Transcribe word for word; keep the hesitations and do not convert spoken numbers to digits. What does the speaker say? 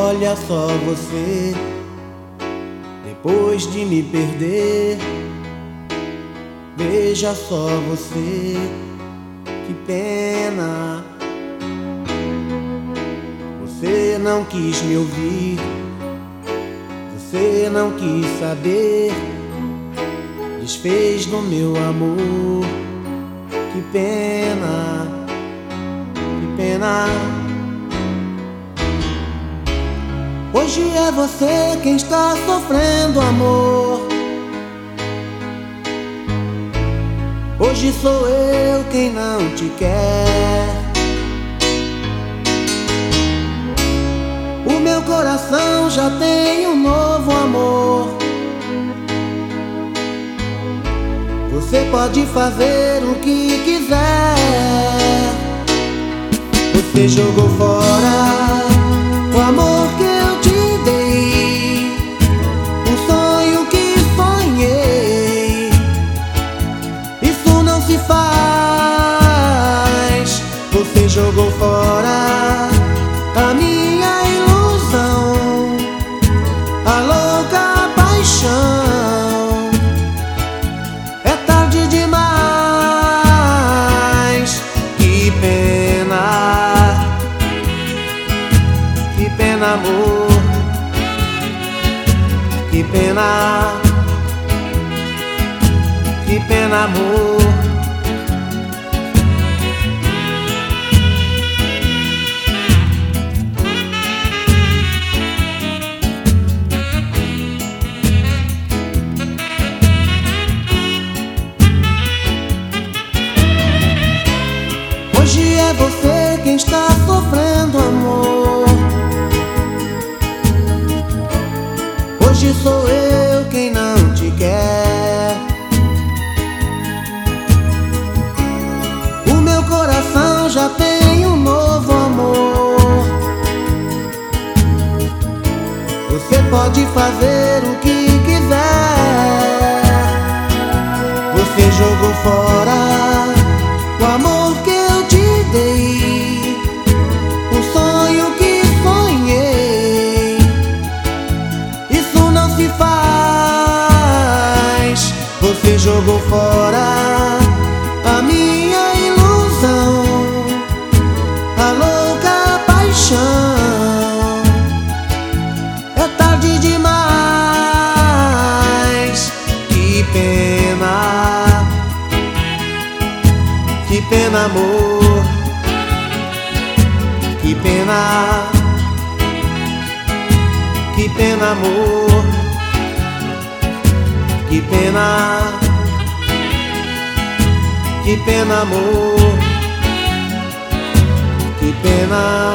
Olha só você, depois de me perder. Veja só você, que pena. Você não quis me ouvir, você não quis saber, desfez do meu amor. Que pena, que pena. Hoje é você quem está sofrendo, amor. Hoje sou eu quem não te quer. O meu coração já tem um novo amor. Você pode fazer o que quiser. Você jogou fora o amor que eu te dei, um sonho que sonhei. Isso não se faz. Você jogou fora a minha ilusão, a louca paixão. É tarde demais. Que pena, que pena, amor. Que pena, que pena, amor. Hoje é você quem está sofrendo, amor. Hoje sou eu quem não te quer. O meu coração já tem um novo amor. Você pode fazer o que quiser. Você jogou fora o amor que eu te dei, o sonho que sonhei. Isso não se faz. Você jogou fora a minha ilusão, a louca paixão. É tarde demais. Que pena, que pena, amor. Que pena, que pena, amor. Que pena, que pena, amor. Que pena.